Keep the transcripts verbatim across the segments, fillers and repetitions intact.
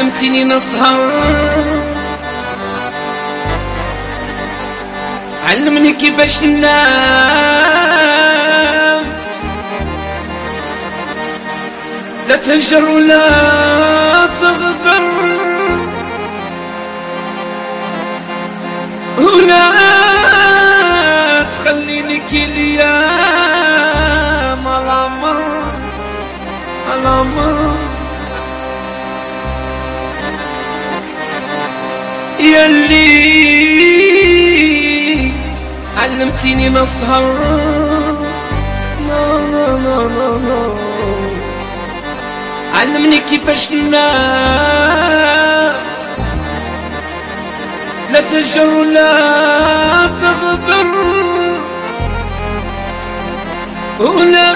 علمتني نسهر، علمني كيفاش ننام، لا تهجر ولا تغدر ولا تخليني كي الايام على مر على مر. ياللي علمتيني نسهر، لا لا لا لا لا علمني كيفاش ننام، لا تهجر ولا تغدر ولا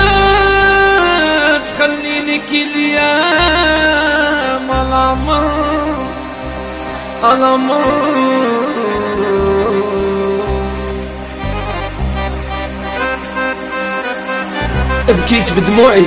تخليني كي الايام على مر على مر. بكيت بدموعي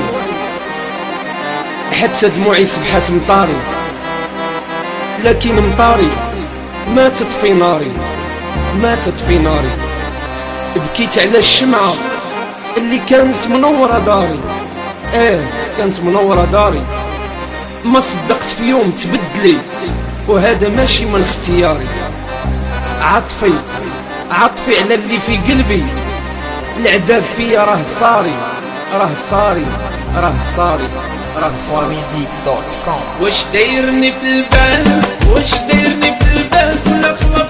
حتى دموعي سبحات مطاري، لكن مطاري ما تطفي ناري ما تطفي ناري. بكيت على الشمعة اللي كانت منورة داري، اه كانت منورة داري، ما صدقت في يوم تبدلي وهذا ماشي من اختياري. عطفي عطفي على اللي في قلبي، العذاب فيا راه صاري راه صاري راه صاري راه صاري. دوت كوم. واش دايرني في البال واش دايرني في البال ولا خلاص